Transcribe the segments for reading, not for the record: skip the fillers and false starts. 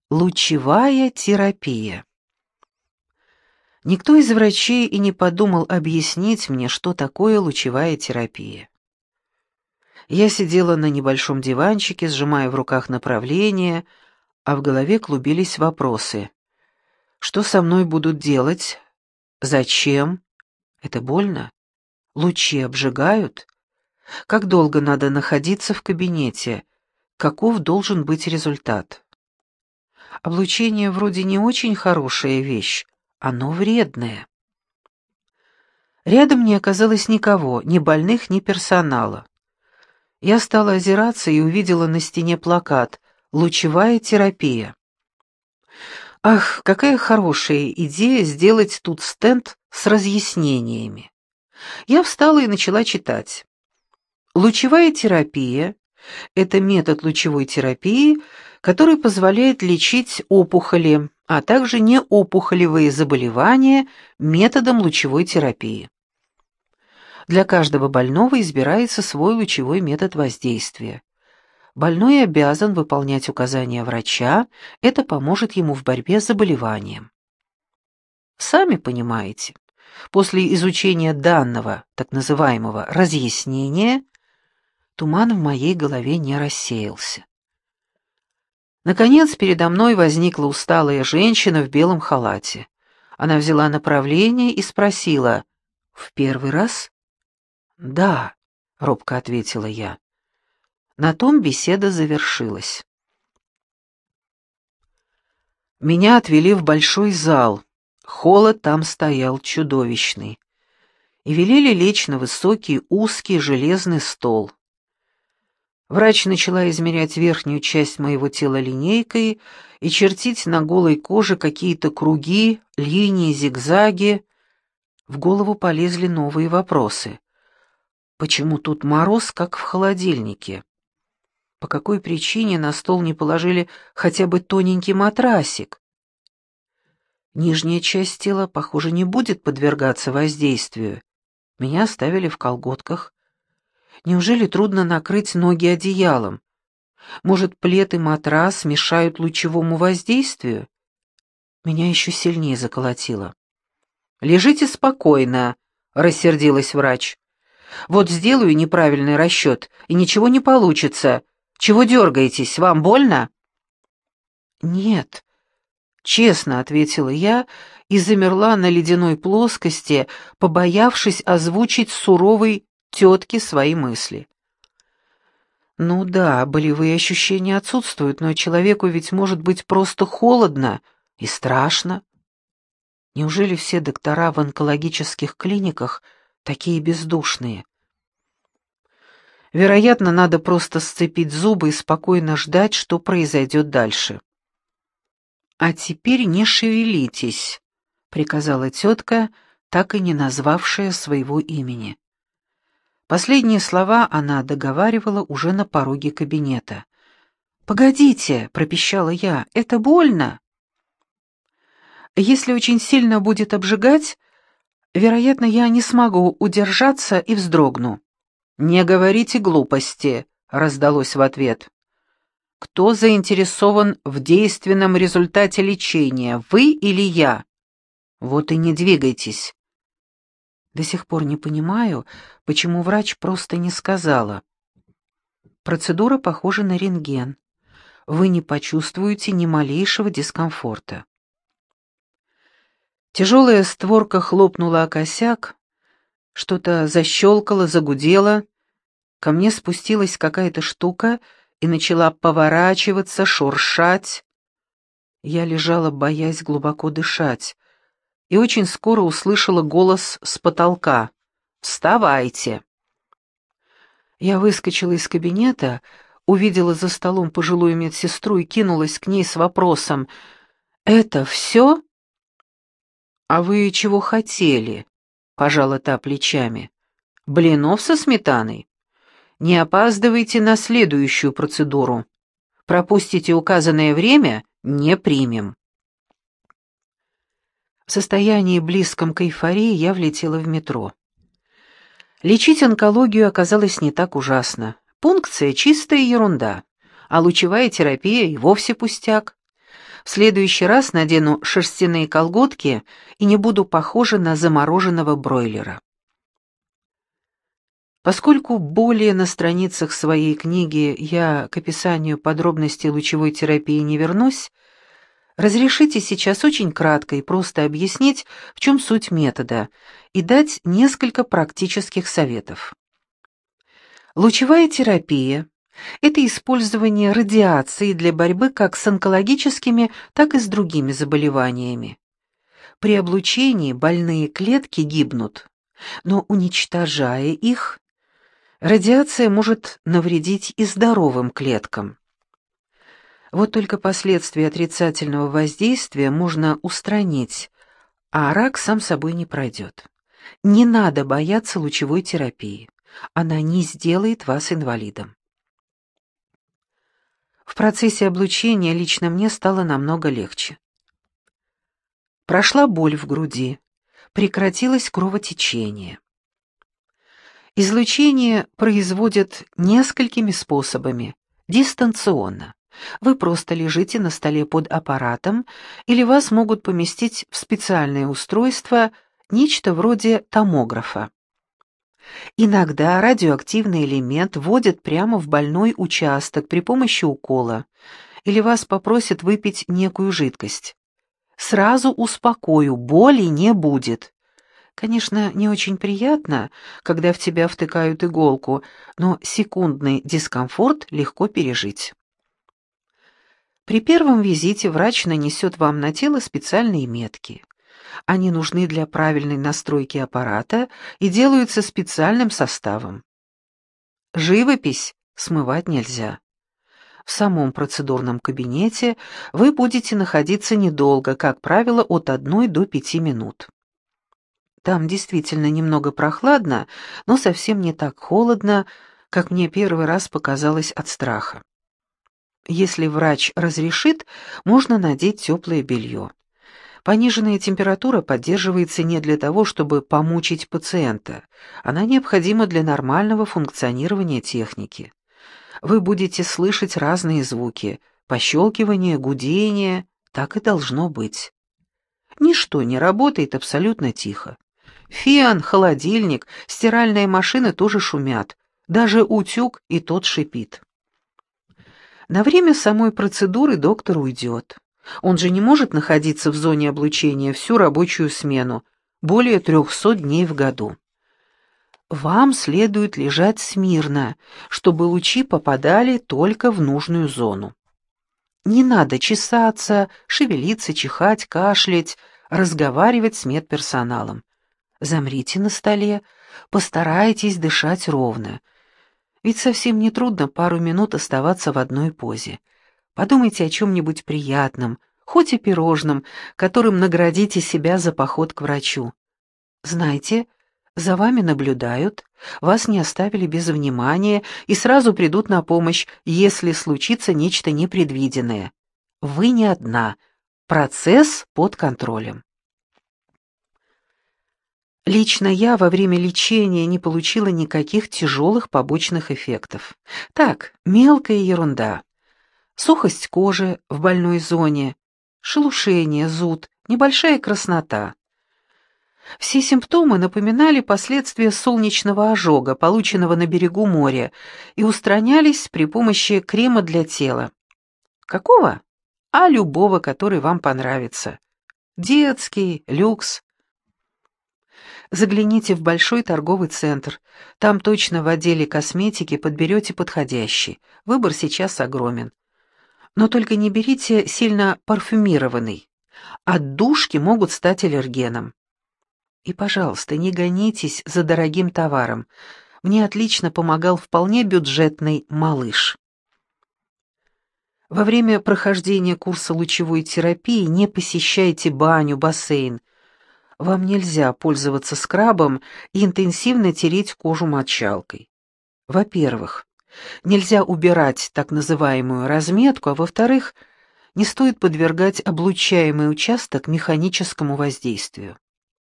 Лучевая терапия. Никто из врачей и не подумал объяснить мне, что такое лучевая терапия. Я сидела на небольшом диванчике, сжимая в руках направление, а в голове клубились вопросы. Что со мной будут делать? Зачем? Это больно? Лучи обжигают? Как долго надо находиться в кабинете? Каков должен быть результат? Облучение вроде не очень хорошая вещь, оно вредное. Рядом не оказалось никого, ни больных, ни персонала. Я стала озираться и увидела на стене плакат «Лучевая терапия». Ах, какая хорошая идея сделать тут стенд с разъяснениями. Я встала и начала читать. Лучевая терапия — это метод лучевой терапии, который позволяет лечить опухоли, а также неопухолевые заболевания методом лучевой терапии. Для каждого больного избирается свой лучевой метод воздействия. Больной обязан выполнять указания врача, это поможет ему в борьбе с заболеванием. Сами понимаете, после изучения данного, так называемого, разъяснения, туман в моей голове не рассеялся. Наконец, передо мной возникла усталая женщина в белом халате. Она взяла направление и спросила: «В первый раз?» «Да», — робко ответила я. На том беседа завершилась. Меня отвели в большой зал. Холод там стоял чудовищный. И велели лечь на высокий, узкий железный стол. Врач начала измерять верхнюю часть моего тела линейкой и чертить на голой коже какие-то круги, линии, зигзаги. В голову полезли новые вопросы. Почему тут мороз, как в холодильнике? По какой причине на стол не положили хотя бы тоненький матрасик? Нижняя часть тела, похоже, не будет подвергаться воздействию. Меня оставили в колготках. Неужели трудно накрыть ноги одеялом? Может, плед и матрас мешают лучевому воздействию? Меня еще сильнее заколотило. «Лежите спокойно», — рассердилась врач. «Вот сделаю неправильный расчет, и ничего не получится. Чего дергаетесь? Вам больно?» «Нет», — честно ответила я и замерла на ледяной плоскости, побоявшись озвучить суровой тетке свои мысли. Ну да, болевые ощущения отсутствуют, но человеку ведь может быть просто холодно и страшно. Неужели все доктора в онкологических клиниках такие бездушные? Вероятно, надо просто сцепить зубы и спокойно ждать, что произойдет дальше. «А теперь не шевелитесь», — приказала тетка, так и не назвавшая своего имени. Последние слова она договаривала уже на пороге кабинета. «Погодите», — пропищала я, — «это больно». «Если очень сильно будет обжигать, вероятно, я не смогу удержаться и вздрогну». «Не говорите глупости», — раздалось в ответ. «Кто заинтересован в действенном результате лечения, вы или я? Вот и не двигайтесь». До сих пор не понимаю, почему врач просто не сказала. Процедура похожа на рентген. Вы не почувствуете ни малейшего дискомфорта. Тяжелая створка хлопнула о косяк, что-то защелкало, загудело. Ко мне спустилась какая-то штука и начала поворачиваться, шуршать. Я лежала, боясь глубоко дышать, и очень скоро услышала голос с потолка: «Вставайте!». Я выскочила из кабинета, увидела за столом пожилую медсестру и кинулась к ней с вопросом: «Это все?» «А вы чего хотели?» — пожала та плечами. «Блинов со сметаной? Не опаздывайте на следующую процедуру. Пропустите указанное время — не примем». В состоянии близком к эйфории я влетела в метро. Лечить онкологию оказалось не так ужасно. Пункция — чистая ерунда, а лучевая терапия и вовсе пустяк. В следующий раз надену шерстяные колготки и не буду похожа на замороженного бройлера. Поскольку более на страницах своей книги я к описанию подробностей лучевой терапии не вернусь, разрешите сейчас очень кратко и просто объяснить, в чем суть метода, и дать несколько практических советов. Лучевая терапия – это использование радиации для борьбы как с онкологическими, так и с другими заболеваниями. При облучении больные клетки гибнут, но уничтожая их, радиация может навредить и здоровым клеткам. Вот только последствия отрицательного воздействия можно устранить, а рак сам собой не пройдет. Не надо бояться лучевой терапии. Она не сделает вас инвалидом. В процессе облучения лично мне стало намного легче. Прошла боль в груди, прекратилось кровотечение. Излучение производят несколькими способами, дистанционно. Вы просто лежите на столе под аппаратом, или вас могут поместить в специальное устройство, нечто вроде томографа. Иногда радиоактивный элемент вводят прямо в больной участок при помощи укола, или вас попросят выпить некую жидкость. Сразу успокою, боли не будет. Конечно, не очень приятно, когда в тебя втыкают иголку, но секундный дискомфорт легко пережить. При первом визите врач нанесет вам на тело специальные метки. Они нужны для правильной настройки аппарата и делаются специальным составом. Живопись смывать нельзя. В самом процедурном кабинете вы будете находиться недолго, как правило, от 1 до 5 минут. Там действительно немного прохладно, но совсем не так холодно, как мне первый раз показалось от страха. Если врач разрешит, можно надеть теплое белье. Пониженная температура поддерживается не для того, чтобы помучить пациента. Она необходима для нормального функционирования техники. Вы будете слышать разные звуки, пощелкивание, гудение, так и должно быть. Ничто не работает абсолютно тихо. Фен, холодильник, стиральная машина тоже шумят, даже утюг и тот шипит. На время самой процедуры доктор уйдет. Он же не может находиться в зоне облучения всю рабочую смену, более 300 дней в году. Вам следует лежать смирно, чтобы лучи попадали только в нужную зону. Не надо чесаться, шевелиться, чихать, кашлять, разговаривать с медперсоналом. Замрите на столе, постарайтесь дышать ровно. Ведь совсем не трудно пару минут оставаться в одной позе. Подумайте о чем-нибудь приятном, хоть и пирожном, которым наградите себя за поход к врачу. Знайте, за вами наблюдают, вас не оставили без внимания и сразу придут на помощь, если случится нечто непредвиденное. Вы не одна, процесс под контролем. Лично я во время лечения не получила никаких тяжелых побочных эффектов. Так, мелкая ерунда. Сухость кожи в больной зоне, шелушение, зуд, небольшая краснота. Все симптомы напоминали последствия солнечного ожога, полученного на берегу моря, и устранялись при помощи крема для тела. Какого? А любого, который вам понравится. Детский, люкс. Загляните в большой торговый центр. Там точно в отделе косметики подберете подходящий. Выбор сейчас огромен. Но только не берите сильно парфюмированный. Отдушки могут стать аллергеном. И, пожалуйста, не гонитесь за дорогим товаром. Мне отлично помогал вполне бюджетный «Малыш». Во время прохождения курса лучевой терапии не посещайте баню, бассейн. Вам нельзя пользоваться скрабом и интенсивно тереть кожу мочалкой. Во-первых, нельзя убирать так называемую разметку, а во-вторых, не стоит подвергать облучаемый участок механическому воздействию.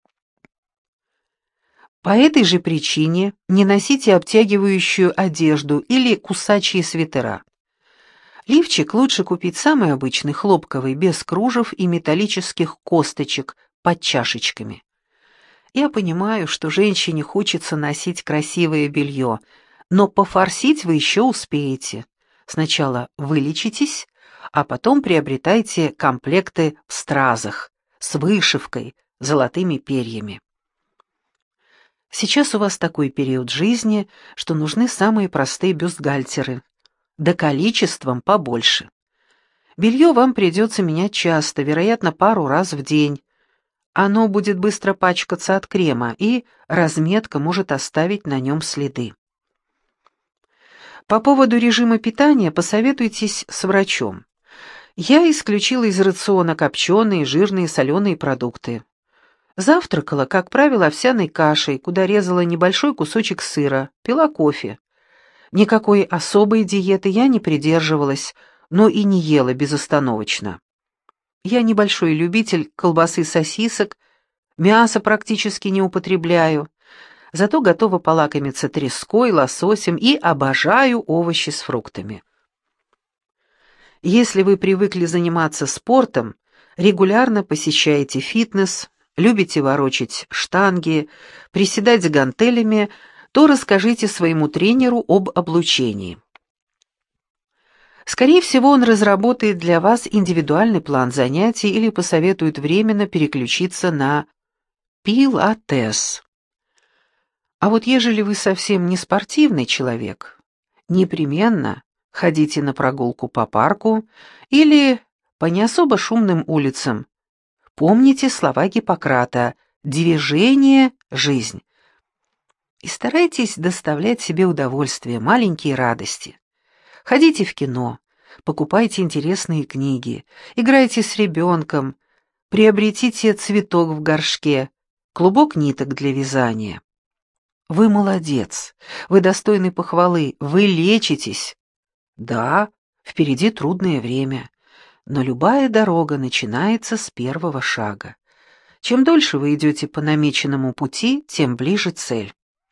По этой же причине не носите обтягивающую одежду или кусачие свитера. Лифчик лучше купить самый обычный, хлопковый, без кружев и металлических косточек под чашечками. Я понимаю, что женщине хочется носить красивое белье, но пофорсить вы еще успеете. Сначала вылечитесь, а потом приобретайте комплекты в стразах, с вышивкой, золотыми перьями. Сейчас у вас такой период жизни, что нужны самые простые бюстгальтеры, да количеством побольше. Белье вам придется менять часто, вероятно, пару раз в день. Оно будет быстро пачкаться от крема, и разметка может оставить на нем следы. По поводу режима питания посоветуйтесь с врачом. Я исключила из рациона копченые, жирные, соленые продукты. Завтракала, как правило, овсяной кашей, куда резала небольшой кусочек сыра, пила кофе. Никакой особой диеты я не придерживалась, но и не ела безостановочно. Я небольшой любитель колбасы, сосисок, мясо практически не употребляю, зато готова полакомиться треской, лососем и обожаю овощи с фруктами. Если вы привыкли заниматься спортом, регулярно посещаете фитнес, любите ворочать штанги, приседать с гантелями, то расскажите своему тренеру об облучении. Скорее всего, он разработает для вас индивидуальный план занятий или посоветует временно переключиться на пилатес. А вот ежели вы совсем не спортивный человек, непременно ходите на прогулку по парку или по не особо шумным улицам. Помните слова Гиппократа «движение– жизнь». И старайтесь доставлять себе удовольствие, маленькие радости. Ходите в кино, покупайте интересные книги, играйте с ребенком, приобретите цветок в горшке, клубок ниток для вязания. Вы молодец, вы достойны похвалы, вы лечитесь. Да, впереди трудное время, но любая дорога начинается с первого шага. Чем дольше вы идете по намеченному пути, тем ближе цель.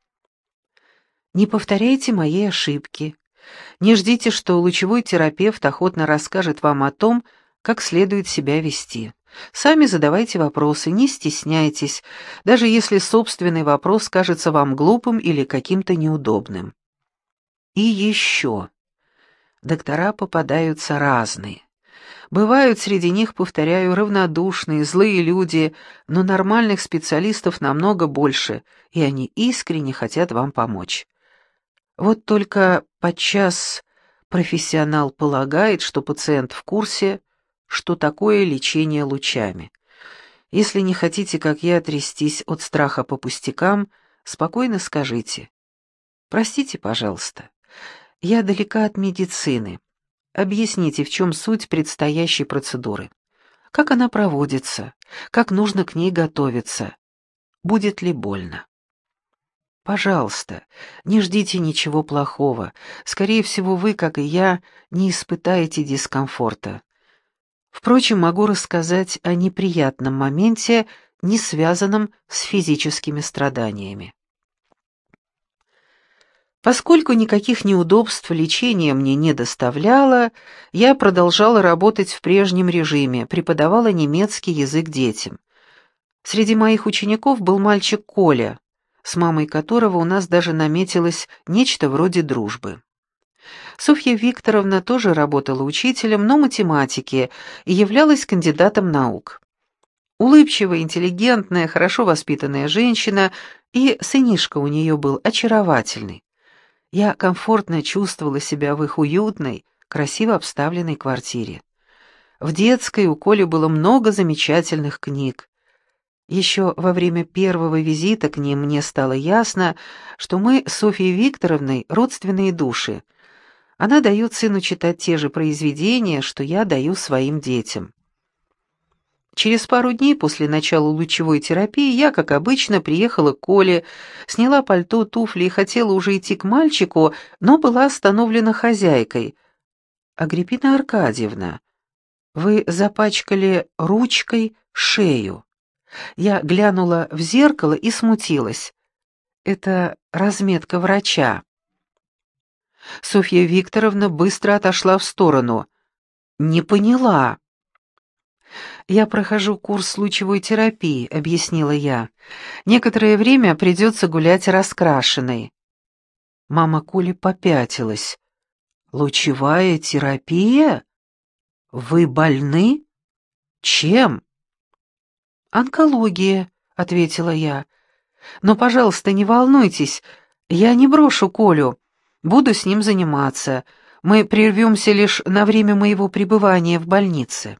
Не повторяйте моей ошибки. Не ждите, что лучевой терапевт охотно расскажет вам о том, как следует себя вести. Сами задавайте вопросы, не стесняйтесь, даже если собственный вопрос кажется вам глупым или каким-то неудобным. И еще. Доктора попадаются разные. Бывают среди них, повторяю, равнодушные, злые люди, но нормальных специалистов намного больше, и они искренне хотят вам помочь. Вот только подчас профессионал полагает, что пациент в курсе, что такое лечение лучами. Если не хотите, как я, трястись от страха по пустякам, спокойно скажите: «Простите, пожалуйста, я далека от медицины. Объясните, в чем суть предстоящей процедуры, как она проводится, как нужно к ней готовиться, будет ли больно». Пожалуйста, не ждите ничего плохого. Скорее всего, вы, как и я, не испытаете дискомфорта. Впрочем, могу рассказать о неприятном моменте, не связанном с физическими страданиями. Поскольку никаких неудобств лечение мне не доставляло, я продолжала работать в прежнем режиме, преподавала немецкий язык детям. Среди моих учеников был мальчик Коля, с мамой которого у нас даже наметилось нечто вроде дружбы. Софья Викторовна тоже работала учителем, но математики, и являлась кандидатом наук. Улыбчивая, интеллигентная, хорошо воспитанная женщина, и сынишка у нее был очаровательный. Я комфортно чувствовала себя в их уютной, красиво обставленной квартире. В детской у Коли было много замечательных книг. Еще во время первого визита к ним мне стало ясно, что мы с Софьей Викторовной родственные души. Она дает сыну читать те же произведения, что я даю своим детям. Через пару дней после начала лучевой терапии я, как обычно, приехала к Коле, сняла пальто, туфли и хотела уже идти к мальчику, но была остановлена хозяйкой. «Агриппина Аркадьевна, вы запачкали ручкой шею». Я глянула в зеркало и смутилась. «Это разметка врача». Софья Викторовна быстро отошла в сторону. «Не поняла». «Я прохожу курс лучевой терапии», — объяснила я. «Некоторое время придется гулять раскрашенной». Мама Коли попятилась. «Лучевая терапия? Вы больны? Чем?» «Онкология», — ответила я. «Но, пожалуйста, не волнуйтесь, я не брошу Колю, буду с ним заниматься. Мы прервемся лишь на время моего пребывания в больнице».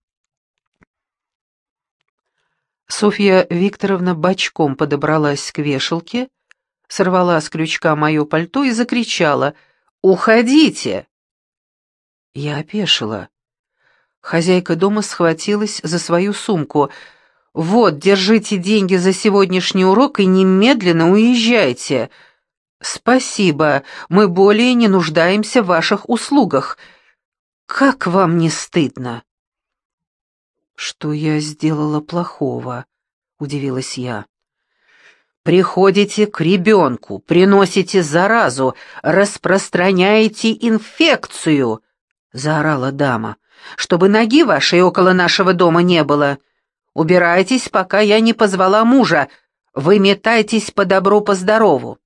Софья Викторовна бочком подобралась к вешалке, сорвала с крючка мое пальто и закричала: «Уходите!» Я опешила. Хозяйка дома схватилась за свою сумку. «Вот, держите деньги за сегодняшний урок и немедленно уезжайте». «Спасибо, мы более не нуждаемся в ваших услугах. Как вам не стыдно?» «Что я сделала плохого?» — удивилась я. «Приходите к ребенку, приносите заразу, распространяете инфекцию», — заорала дама, «чтобы ноги вашей около нашего дома не было. Убирайтесь, пока я не позвала мужа. Выметайтесь по добру, по здорову».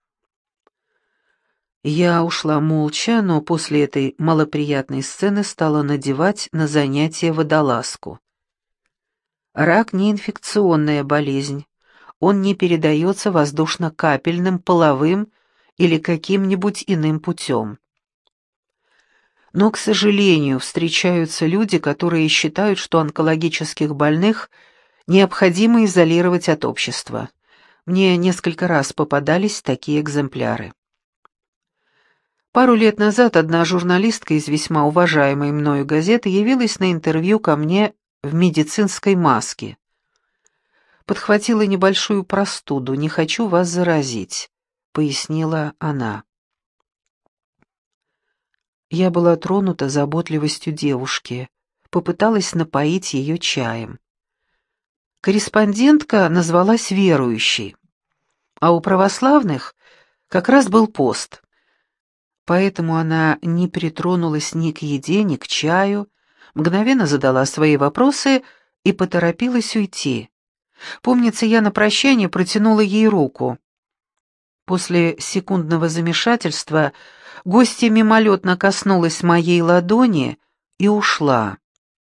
Я ушла молча, но после этой малоприятной сцены стала надевать на занятия водолазку. Рак не инфекционная болезнь, он не передается воздушно-капельным, половым или каким-нибудь иным путем. Но, к сожалению, встречаются люди, которые считают, что онкологических больных необходимо изолировать от общества. Мне несколько раз попадались такие экземпляры. Пару лет назад одна журналистка из весьма уважаемой мною газеты явилась на интервью ко мне в медицинской маске. «Подхватила небольшую простуду, не хочу вас заразить», — пояснила она. Я была тронута заботливостью девушки, попыталась напоить ее чаем. Корреспондентка назвалась верующей, а у православных как раз был пост. Поэтому она не притронулась ни к еде, ни к чаю, мгновенно задала свои вопросы и поторопилась уйти. Помнится, я на прощание протянула ей руку. После секундного замешательства гостья мимолетно коснулась моей ладони и ушла.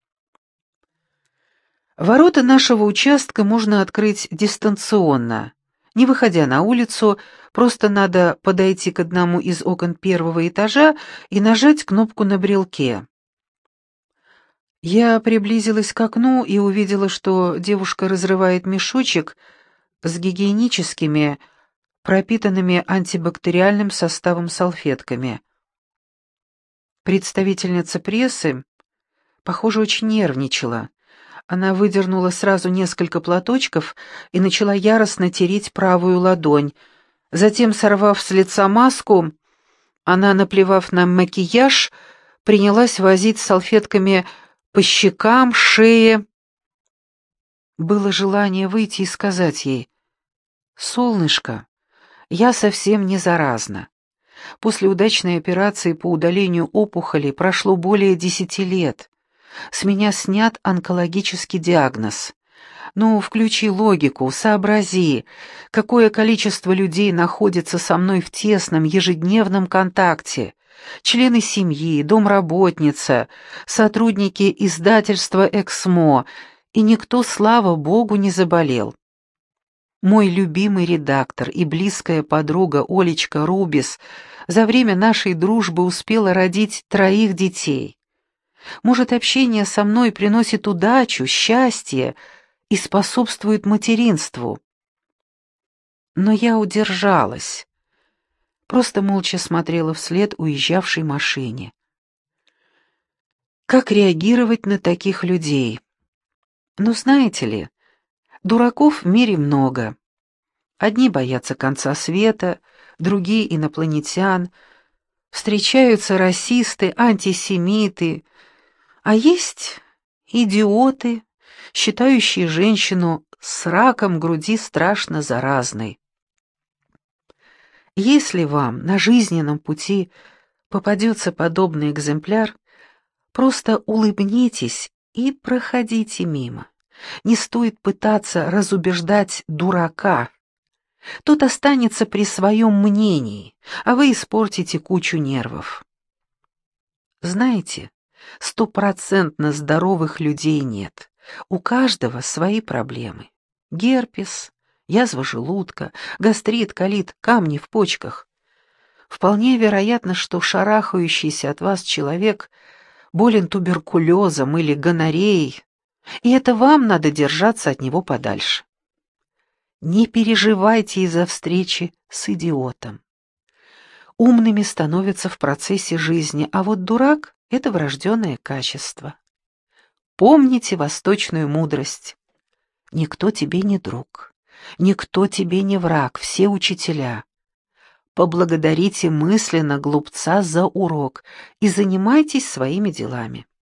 Ворота нашего участка можно открыть дистанционно. Не выходя на улицу, просто надо подойти к одному из окон первого этажа и нажать кнопку на брелке. Я приблизилась к окну и увидела, что девушка разрывает мешочек с гигиеническими, пропитанными антибактериальным составом салфетками. Представительница прессы, похоже, очень нервничала. Она выдернула сразу несколько платочков и начала яростно тереть правую ладонь. Затем, сорвав с лица маску, она, наплевав на макияж, принялась возить салфетками по щекам, шее. Было желание выйти и сказать ей: «Солнышко, я совсем не заразна. После удачной операции по удалению опухоли прошло более 10 лет. С меня снят онкологический диагноз. Ну, включи логику, сообрази, какое количество людей находится со мной в тесном ежедневном контакте. Члены семьи, домработница, сотрудники издательства «Эксмо», и никто, слава богу, не заболел. Мой любимый редактор и близкая подруга Олечка Рубис за время нашей дружбы успела родить 3 детей. Может, общение со мной приносит удачу, счастье и способствует материнству. Но я удержалась, просто молча смотрела вслед уезжавшей машине. Как реагировать на таких людей? Ну, знаете ли, дураков в мире много. Одни боятся конца света, другие — инопланетян, встречаются расисты, антисемиты, а есть идиоты, считающие женщину с раком груди страшно заразной. Если вам на жизненном пути попадется подобный экземпляр, просто улыбнитесь и проходите мимо. Не стоит пытаться разубеждать дурака. Тот останется при своем мнении, а вы испортите кучу нервов. Знаете, 100% здоровых людей нет. У каждого свои проблемы. Герпес, язва желудка, гастрит, колит, камни в почках. Вполне вероятно, что шарахающийся от вас человек болен туберкулезом или гонореей, и это вам надо держаться от него подальше. Не переживайте из-за встречи с идиотом. Умными становятся в процессе жизни, а вот дурак — это врожденное качество. Помните восточную мудрость. Никто тебе не друг, никто тебе не враг, все учителя. Поблагодарите мысленно глупца за урок и занимайтесь своими делами.